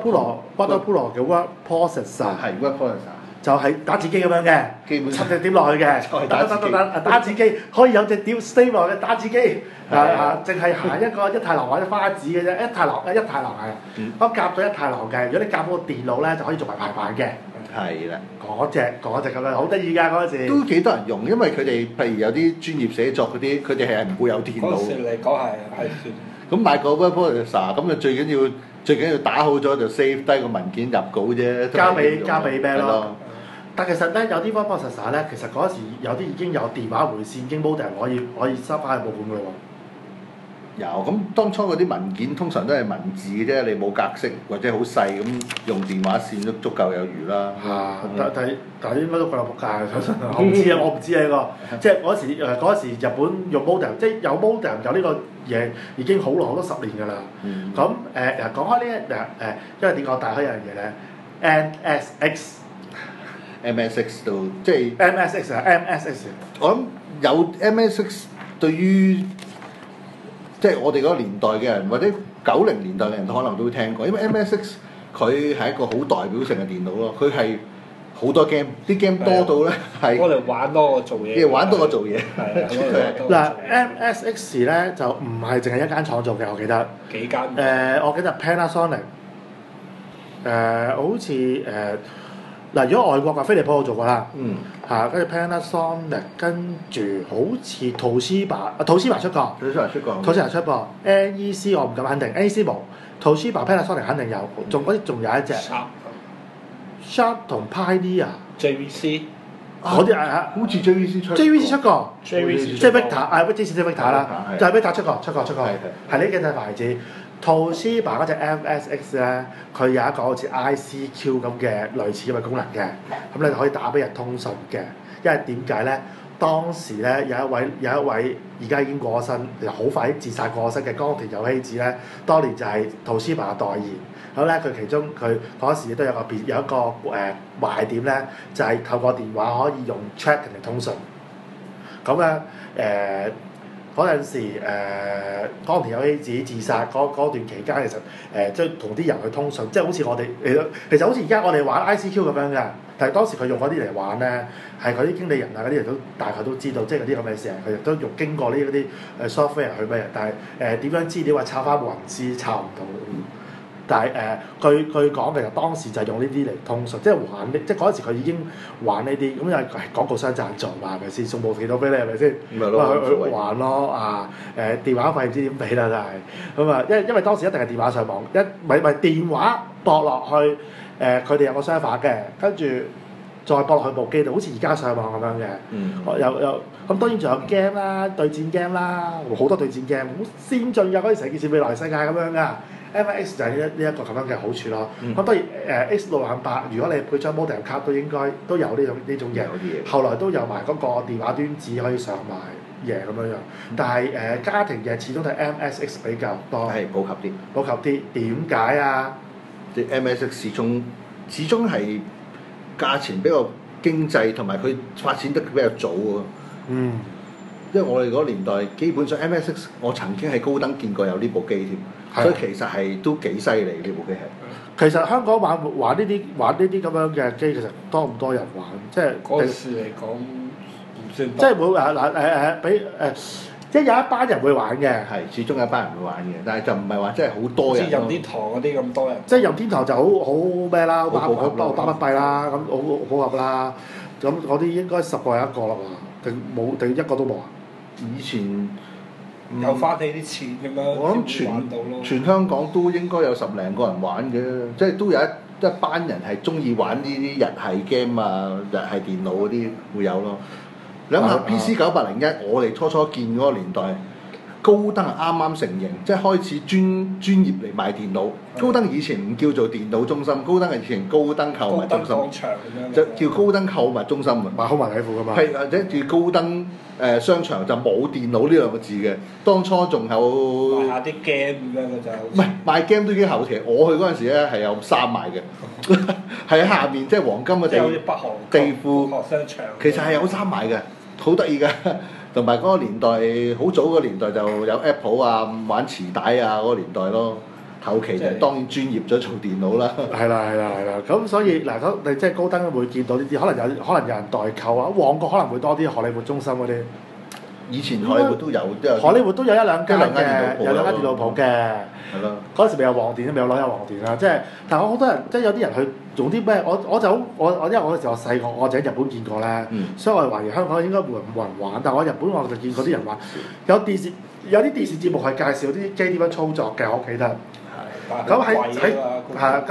Polo 嘅 word processor 係 word processor， 就係打字機咁樣嘅， 基本插隻碟落去嘅，打字機可以有隻碟 stay 落去打字機，淨係行一太郎或者花子嘅啫，一太郎係，我夾咗一太郎嘅，如果你夾嗰個電腦咧就可以做埋排版嘅。係啦，嗰隻咁樣好得意㗎嗰陣時。都幾多人用，因為佢哋譬如有啲專業寫作嗰啲，佢哋係唔會有電腦。 嗰時嚟講係算。 咁買個 word processor， 咁就最緊要打好咗就 save 低個文件入稿啫。 交俾咩咯？但其實咧有啲 word processor 咧，其實嗰時有啲已經有電話回線，已經 modem 可以收翻去報本㗎喎。 有咁當初嗰啲文件通常都係文字嘅啫，你冇格式或者好細咁，用電話線都足夠有餘啦。 但係應該都夠仆街嘅，我唔知啊呢個，即係嗰時日本用 modem， 即係有 modem 有呢個嘢已經好多10年㗎啦。咁講開呢因為點講大開一樣嘢咧， MSX 到即係 MSX 啊 MSX。 我諗有 MSX 對於即係我哋嗰個年代嘅人，或者90年代嘅人可能都會聽過，因為 MSX 佢係一個好代表性嘅電腦咯，佢係好多 game， 啲 game 多到咧係我哋玩多過做嘢， 玩多過做嘢。 嗱 MSX 咧就唔係淨係一間廠做嘅，我記得幾間。 我記得 Panasonic， 好似嗱，如果外國嘅飛利浦我做過啦，跟住 Panasonic， 跟住好似圖斯巴出過，NEC 我唔敢肯定 ，NEC 冇，圖斯巴 Panasonic 肯定有，仲有一隻 Sharp 同 Pioneer。JVC 嗰啲好似 JVC 出過 JVC 即係 Victor 之前即係 Victor 啦，就係 Victor 出過，係呢幾隻牌子。圖斯巴嗰隻 MSX 咧，佢有一個好似 ICQ 咁嘅類似咁嘅功能嘅，咁你可以打俾人通訊嘅。因為點解咧？當時咧有一位而家已經過咗身，又好快自殺過咗身嘅岡田有希子咧，當年就係圖斯巴嘅代言。咁咧佢其中佢嗰時都有一個賣點咧，就係透過電話可以用 chat 嚟通訊。咁咧嗰陣時，岡田有希子自殺嗰段期間，其實即係同啲人去通訊，即係好似我哋其實好似而家我哋玩 ICQ 咁樣嘅。但係當時佢用嗰啲嚟玩咧，係嗰啲經理人啊嗰啲人都大概都知道，即係嗰啲咁嘅事，佢哋都用經過呢嗰啲software 去咩？但係點樣資料話抄翻冇人知，抄唔到。但係據講其實當時就係用呢啲嚟通訊，即係玩呢，即係嗰陣時佢已經玩呢啲，咁又係廣告商贊助嘛，係咪先？送部電腦俾你係咪先？咁去玩咯啊！電話費唔知點俾啦，真係咁啊！因為當時一定係電話上網，咪電話駁落去佢哋有個 server 嘅，跟住再駁落去部機度，好似而家上網咁樣嘅。有咁當然仲有 game 啦，對戰 game 啦，好多對戰 game，好先進㗎，嗰啲成件事未來世界咁樣㗎。MSX 就係呢一個咁樣嘅好處咯。咁當然X608，如果你配張 model 卡都應該都有呢種嘢。後來都有埋嗰個電話端子可以上埋嘢咁樣樣。但係家庭嘅始終都係 MSX 比較多。 係普及啲。 點解啊？ 啲 MSX 始終係價錢比較經濟，同埋佢發展得比較早喎。因為我哋嗰年代基本上 MSX， 我曾經喺高登見過有呢部機添。所以其實係都幾犀利呢部機係。 其實香港玩呢啲咁樣嘅機，其實多唔多人玩？即係嗰時嚟講唔算多。 即係會俾即係有一班人會玩嘅。 係，始終有一班人會玩嘅，但係就唔係話真係好多人。 好似任天堂嗰啲咁多人。 即係任天堂就好咩啦，好巴不閉啦，咁好普及啦。咁嗰啲應該10個有1個啦嘛，定一個都冇啊？ 以前。 有翻起啲錢咁樣， 我諗全香港都應該有10零個人玩嘅，即係都有一班人係中意玩呢啲日系 game 啊、日系電腦嗰啲會有咯。你諗下 PC9801，我哋初見嗰個年代，高登係啱啱成型，即係開始專業嚟賣電腦。高登以前唔叫做電腦中心，高登係以前高登購物中心，就叫高登購物中心啊， 賣好埋底褲噶嘛。 係或者叫高登。商場就冇電腦呢2個字嘅，當初仲有賣下啲 game 咁樣嘅就。 唔係賣 game 都已經後期，我去嗰陣時咧係有衫賣嘅，係喺下面即係黃金嘅地庫商場。 其實係有衫賣嘅，好得意㗎。同埋嗰個年代好早個年代就有 Apple 啊，玩磁帶啊嗰個年代咯。後期就當然專業咗做電腦啦。係啦。 咁所以嗱，咁你即係高登會見到呢啲，可能有人代購啊。旺角可能會多啲，荷里活中心嗰啲。 以前荷里活都有。 荷里活都有1兩間嘅，有2間電腦鋪嘅。 係咯。 嗰陣時未有黃電，都未有攞有黃電啦。即係，但係我好多人，即係有啲人去用啲咩？我因為我嗰時我細個，我就喺日本見過咧，所以我懷疑香港應該冇人玩。但係我日本我就見過啲人玩，有啲電視節目係介紹啲機點樣操作嘅，我記得。咁喺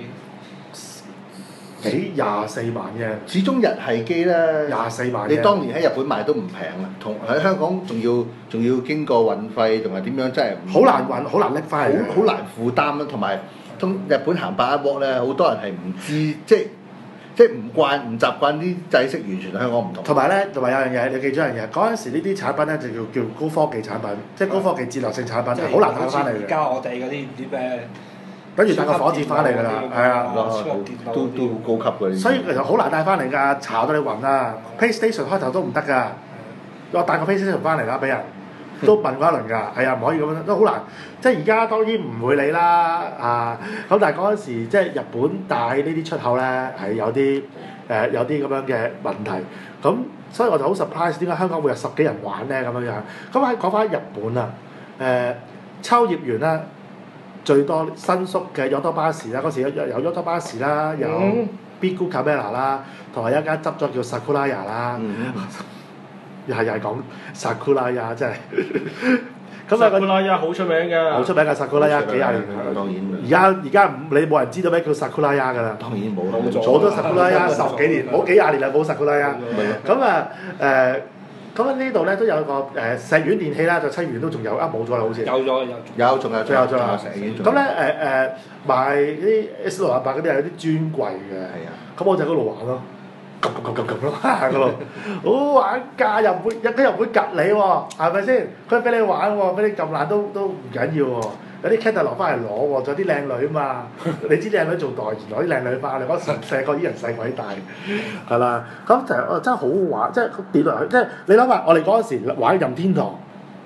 幾24萬嘅， 始終日系機咧 24萬。 你當年喺日本買都唔平啊，同喺香港仲要經過運費同埋點樣，真係好難運，好難拎翻嚟， 好難負擔啦。同埋日本行8-1-walk咧，好多人係唔知，即係唔習慣啲制式，完全同香港唔同。 同埋有樣嘢，你記住一樣嘢，嗰陣時呢啲產品咧就叫高科技產品，即係高科技戰略性產品，好難買翻嚟嘅。 而家我哋嗰啲唔知咩跟住帶個火箭翻嚟㗎啦，係啊， 都好高級㗎。 所以其實好難帶翻嚟㗎，炒到你暈啊！PlayStation 開頭都唔得㗎，我帶個 PlayStation 翻嚟啦，俾人都問過一輪㗎，係啊，唔可以咁樣，都好難。即係而家當然唔會理啦，咁但係嗰陣時即係日本帶呢啲出口咧係有啲咁樣嘅問題，咁所以我就好 surprise 點解香港會有10幾人玩咧咁樣樣。咁喺講翻日本啊，秋葉原啦。最多新宿嘅優多巴士啦，嗰時有優多巴士啦，有 Bigu Camera 啦，同埋一間執咗叫 Sakuraya 啦，又係講 Sakuraya 真係。 咁啊，Sakuraya 好出名嘅， 好出名嘅 Sakuraya 幾廿年。 當然。 而家你冇人知道咩叫 Sakuraya 㗎啦。 當然冇啦。 做咗 Sakuraya 10幾年，冇幾廿年啦，冇 Sakuraya。咁啊咁呢度咧都有個石丸電器啦，就七元都仲有冇咗啦，好似有仲有石丸。 咁咧賣啲 S688嗰啲係有啲專櫃嘅，咁我就喺嗰度玩咯，撳咯嗰度，好玩㗎，又唔會佢又唔會趌你喎，係咪先？佢俾你玩喎，俾你撳爛都唔緊要喎。有啲 catalog 翻嚟攞喎，仲有啲靚女啊嘛！你知靚女做代言攞啲靚女翻嚟，嗰時細個啲人細鬼大，係啦。咁就真係好好玩，即係跌落去，即係你諗下，我哋嗰陣時玩任天堂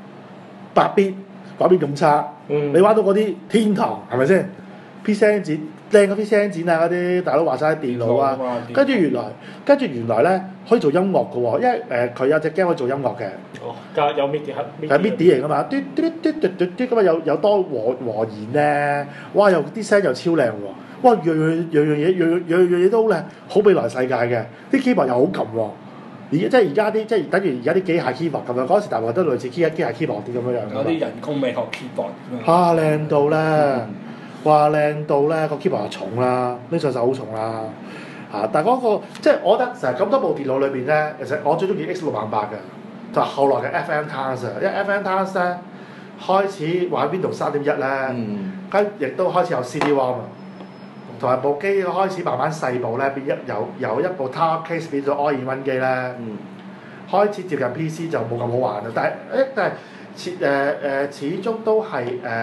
8 bit 畫面咁差，你玩到嗰啲天堂係咪先 ？PC Engine 靚嗰 PC Engine啊嗰啲大佬話晒電腦啊，跟住原來咧可以做音樂嘅喎，因為佢有隻 game 可以做音樂嘅。 哦，有 MIDI 係 MIDI 嚟㗎嘛，嘟咁啊有多和弦咧，哇又啲聲又超靚喎，哇樣嘢都好靚，好未來世界嘅，啲 keyboard 又好撳喎，即係而家啲即係等於而家啲機械 keyboard 咁樣，嗰陣時大部分都類似機械 keyboard 啲咁樣樣。 有啲人工美學 keyboard。 靚到咧，哇靚到咧個 keyboard 又重啦，拎上手好重啦，但係嗰個即係我覺得成日咁多部電腦裏邊咧，其實我最中意 X688嘅。就後來嘅 FM Towns 啊，因為 FM Towns 咧開始玩 Windows 3.1咧，亦都開始有 CD-ROM 啊，同埋部機開始慢慢細部咧，由一部 Tower Case 變咗 All-in-One 機咧，開始接近 PC 就冇咁好玩啦。但係始終都係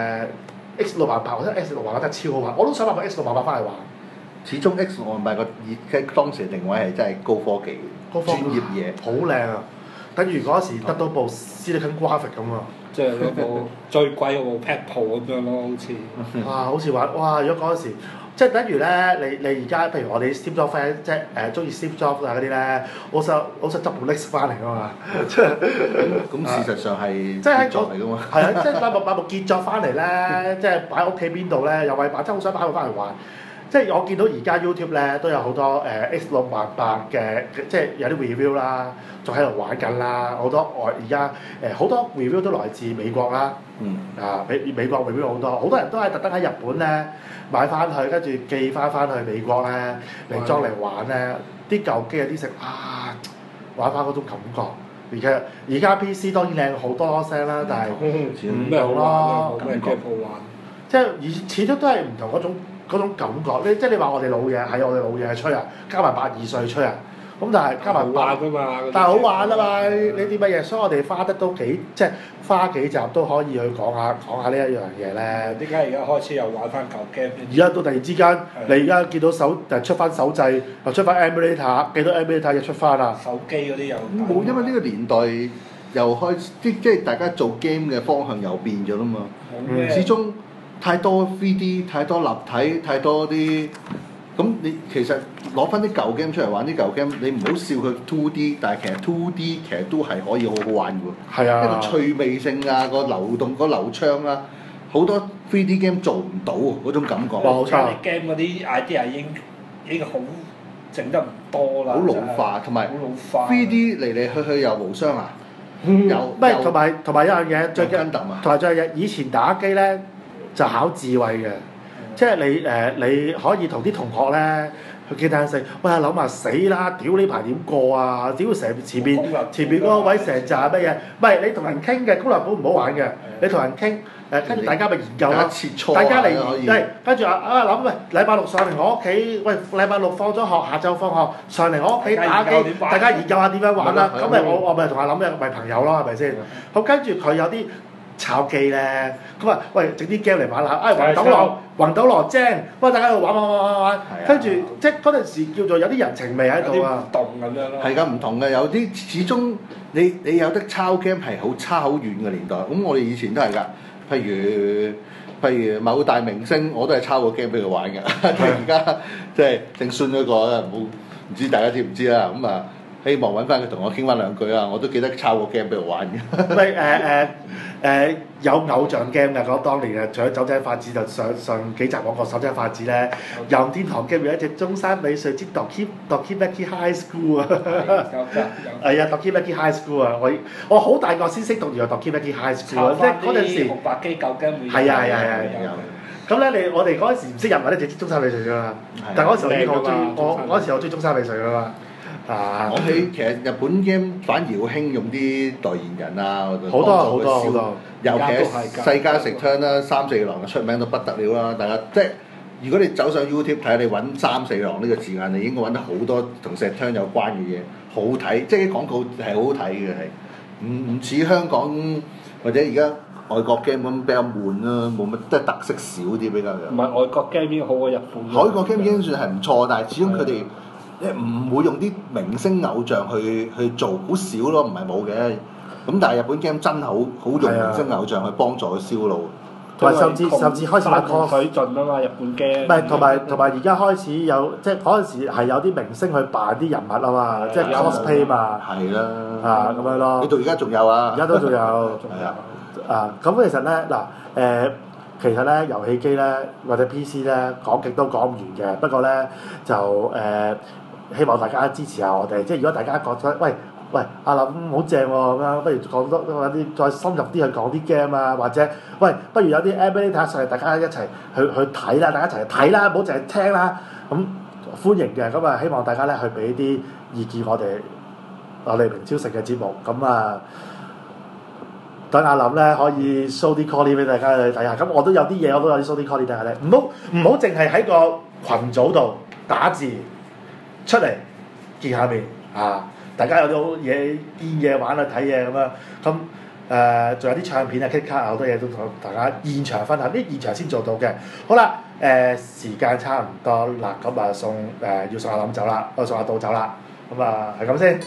X688，或者 X688 真係超好玩，我都想買部 X688翻嚟玩。 始終 X688個當時定位係真係高科技、專業嘢， 好靚啊！等於嗰時得到部 Silicon Graphics 咁啊！ 即係嗰部最貴嗰部 Pad Pro 咁樣咯，好似。 好似話哇！如果嗰時即係等於咧，你而家譬如我哋 Steve Jobs fan，即係中意 Steve Jobs 啊嗰啲咧，我想執部 Lex 翻嚟㗎嘛！ 咁事實上係即係傑作嚟㗎嘛。 係啊，即係買部傑作翻嚟咧，即係擺喺屋企邊度咧，有位擺，真係好想擺部翻嚟玩。即係我見到而家 YouTube 咧都有好多X688嘅，即係有啲 review 啦，仲喺度玩緊啦。好多而家好多 review 都來自美國啦。美國 review 好多人都係特登喺日本咧買翻去，跟住寄翻去美國咧嚟裝嚟玩咧。啲舊機有啲食玩翻嗰種感覺。而家 PC 當然靚好多聲啦，但係唔同咯， 冇咩 game 好玩。 即係始終都係唔同嗰種感覺，即係你話我哋老嘢係我哋老嘢吹啊，加埋82歲吹啊，咁但係加埋玩㗎嘛， 但係好玩啊嘛！呢啲乜嘢，所以我哋花得都幾即係花幾集都可以去講下呢一樣嘢咧。 點解而家開始又玩翻舊 game？ 而家到突然之間，你而家見到出翻手掣，又出翻 emulator， 幾多 emulator 又出翻啊？ 手機嗰啲又冇，因為呢個年代又開始即係大家做 game 嘅方向又變咗啦嘛。始終太多 3D， 太多立體，太多啲咁你其實攞翻啲舊 game 出嚟玩啲舊 game，你唔好笑佢 2D， 但係其實 2D 其實都係可以好好玩嘅喎。 係啊， 一個趣味性啊，個流動個流暢啊，好多 3D game 做唔到嗰種感覺。 冇錯。 啲 game 嗰啲 idea 已經好整得唔多啦。 好老化，同埋 3D 嚟嚟去去又無雙啊。 同埋一樣嘢最緊， 同埋最緊以前打機咧就考智慧嘅，即係你可以同啲同學咧去傾單聲，喂諗下死啦，屌呢排點過啊？屌成前邊嗰個位成扎乜嘢？唔係你同人傾嘅，高立本唔好玩嘅，你同人傾。跟住大家咪研究咯，大家嚟跟住諗喂，禮拜六上嚟我屋企，喂禮拜六放咗學，下晝放學上嚟我屋企打機，大家研究下點樣玩啦。咁咪我咪同阿諗咪朋友咯，係咪先？咁跟住佢有啲炒機咧，咁啊喂整啲 game 嚟玩下，魂斗羅正，喂大家喺度玩，跟住即係嗰陣時叫做有啲人情味喺度啊， 唔同咁樣咯。 係㗎，唔同嘅，有啲始終你有得抄 game 係好差好遠嘅年代，咁我哋以前都係㗎，譬如某大明星，我都係抄個 game 俾佢玩嘅，而家即係姓孫嗰個唔知大家知唔知啦，咁啊。希望揾翻佢同我傾翻兩句啊！我都記得抄個 game 俾我玩嘅。 喂有偶像 game 嘅講當年啊，除咗酒井法子就上幾集講過酒井法子咧，任天堂 game 有一隻中山美穗之 Dokimeki High School 啊，係啊 Dokimeki High School 啊，我好大個先識讀原來 Dokimeki High School 啊，即係嗰陣時。 紅白機舊 game 會有。 係啊。咁咧，我哋嗰陣時唔識日文咧，就知中山美穗㗎嘛。但係嗰陣時我已經好中意，嗰陣時我中意中山美穗㗎嘛。 講起其實日本 game 反而好興用啲代言人啊， 好多， 尤其係世嘉食槍啦、三四郎嘅出名到不得了啦，大家即係如果你走上 YouTube 睇，你揾三四郎呢個字眼，你應該揾到好多同石槍有關嘅嘢，好睇，即係啲廣告係好好睇嘅，係唔似香港或者而家外國 game 咁比較悶啦，冇乜即係特色少啲比較嘅。 唔係外國 game 已經好過日本。 外國 game 已經算係唔錯，但係始終佢哋。唔會用啲明星偶像去做，好少咯，唔係冇嘅。咁但係日本 game 真係好用明星偶像去幫助佢銷路， 同埋甚至開始玩 cos 水盡啊嘛，日本 game。 唔係同埋而家開始有即係嗰陣時係有啲明星去扮啲人物啊嘛，即係 cosplay 嘛。 係啦。 咁樣咯。 你到而家仲有啊？ 而家都仲有。係啊。咁其實咧其實咧遊戲機咧或者 PC 咧講極都講唔完嘅，不過咧就希望大家支持下我哋，即係如果大家覺得喂阿林好正喎咁樣，不如講多啲再深入啲去講啲 game 啊，或者喂不如有啲 emulator 上嚟，大家一齊去睇啦，大家一齊去睇啦，唔好淨係聽啦，咁歡迎嘅，咁啊希望大家咧去俾啲意見我哋明超食嘅節目，咁啊等阿林咧可以 show 啲 call 俾大家去睇下，咁我都有啲嘢我都有啲 show 啲 call 俾大家咧，唔好淨係喺個群組度打字。出嚟見下面大家有啲嘢見嘢玩啊睇嘢咁樣，咁仲有啲唱片啊、K 卡啊好多嘢都同大家現場分享，啲現場先做到嘅。好啦，時間差唔多啦，咁啊要送阿林走啦，送阿道走啦，咁啊係咁先。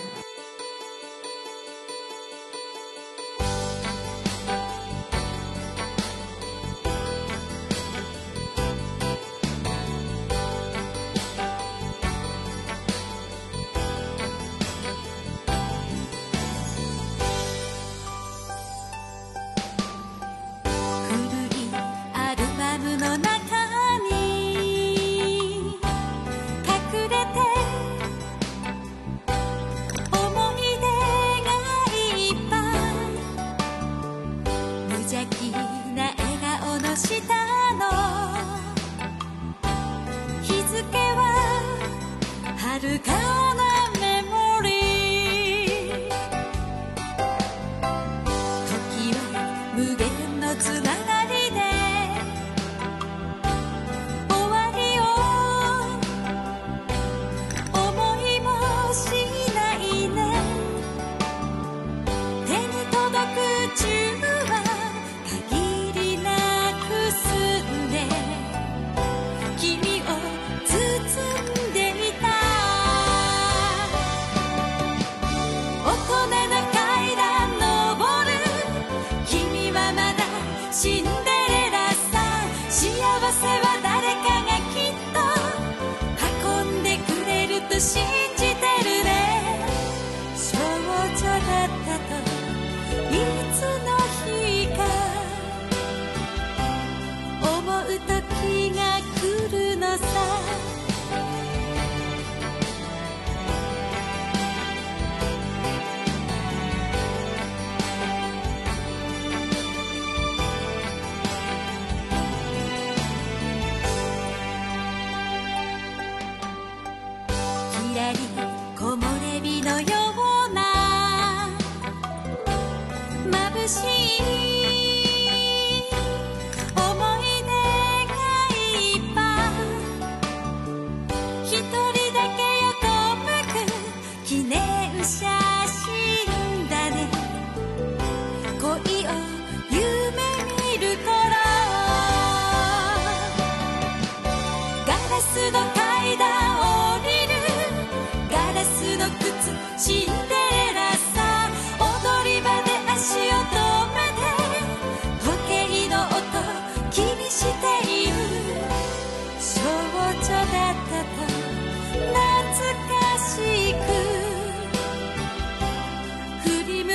恋を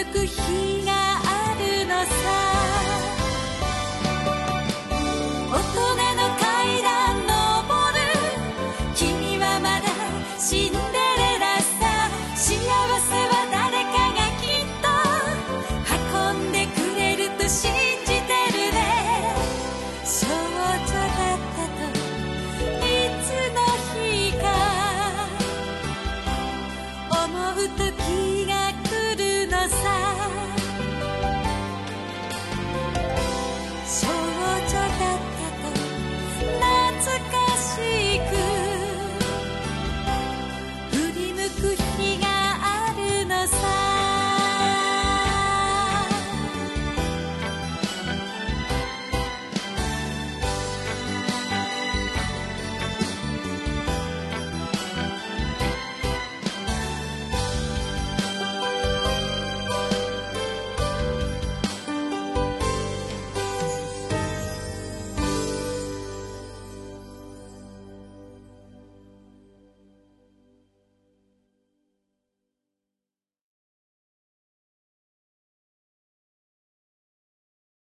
く日があるのさ